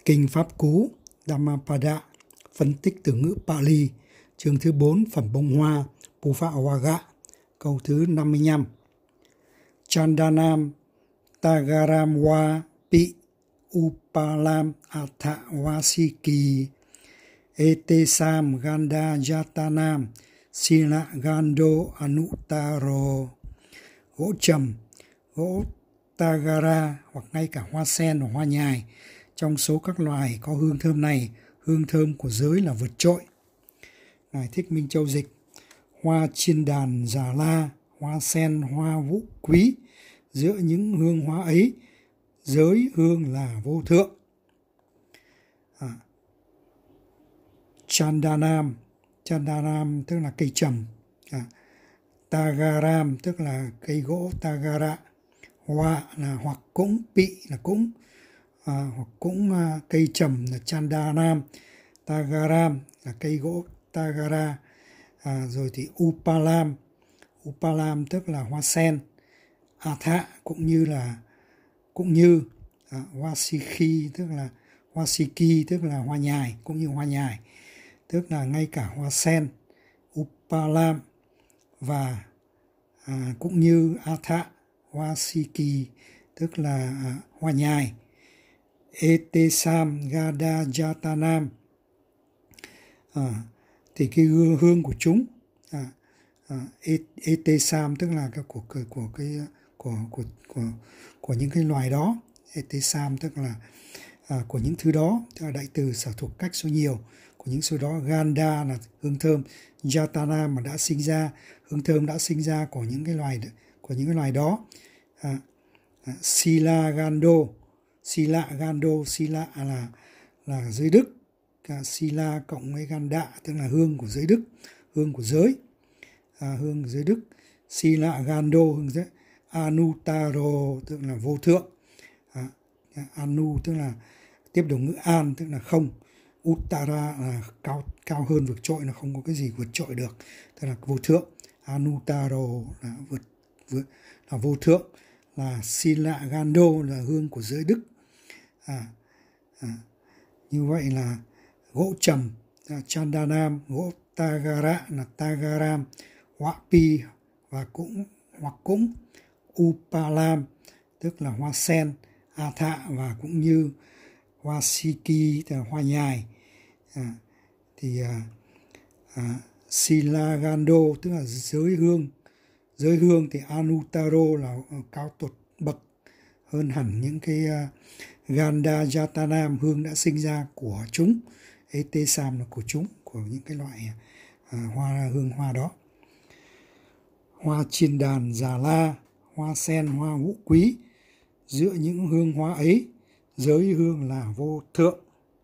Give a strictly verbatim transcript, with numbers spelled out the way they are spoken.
Kinh Pháp Cú Dhammapada, phân tích từ ngữ Pali, chương thứ bốn, phẩm bông hoa, Puvawaga, câu thứ năm mươi lăm. Chandanam Tagaram wa pi upalam atha vasiki etesam ganda jatanam sila gando anutaro. Gỗ trầm, gỗ Tagara hoặc ngay cả hoa sen và hoa nhài, trong số các loài có hương thơm này, hương thơm của giới là vượt trội. Ngài Thích Minh Châu dịch: hoa chiên đàn già la, hoa sen, hoa vũ quý, giữa những hương hoa ấy, giới hương là vô thượng. À, Chandanam, Chandanam tức là cây trầm, à, Tagaram tức là cây gỗ Tagara, hoa là hoặc cũng, Pi là cũng, à, hoặc cũng à, cây trầm là Chandanam, Tagaram là cây gỗ Tagara, à, rồi thì Upalam, Upalam tức là hoa sen, Atha cũng như là cũng như à, Vasiki tức là Vasiki tức là hoa nhài, cũng như hoa nhài, tức là ngay cả hoa sen, Upalam và à, cũng như Atha, Vasiki tức là à, hoa nhài, Etesam Gada Jatanam, à, thì cái hương, hương của chúng, à, à, Etesam tức là cái của của của cái của của của của những cái loài đó, Etesam tức là à, của những thứ đó, tức là đại từ sở thuộc cách số nhiều của những số đó. Ganda là hương thơm, Jatana mà đã sinh ra, hương thơm đã sinh ra của những cái loài của những cái loài đó. À, à, Sila Gando, Sila Gando, Sila là là giới đức, à, Sila cộng với Ganda tức là hương của giới đức, hương của giới, à, hương giới đức. Sila Gando hương giới. Anutaro tức là vô thượng, à, Anu tức là tiếp đồng ngữ an tức là không, Uttara là cao cao hơn, vượt trội, là không có cái gì vượt trội được, tức là vô thượng. Anutaro là vượt, vượt là vô thượng, là Sila Gando là hương của giới đức. À, à, như vậy là gỗ trầm là Chandanam, gỗ Tagara là Tagaram, Wapi và cũng hoặc cũng, Upalam tức là hoa sen, Atha và cũng như Vasiki tức là hoa nhài, à, thì à, à, Silagando tức là giới hương, giới hương thì Anutaro là cao tột bậc hơn hẳn những cái uh, Ganda Jatanam hương đã sinh ra của chúng, Etesam là của chúng, của những cái loại uh, hoa hương hoa đó. Hoa chiên đàn già la, hoa sen, hoa vũ quý, giữa những hương hoa ấy, giới hương là vô thượng.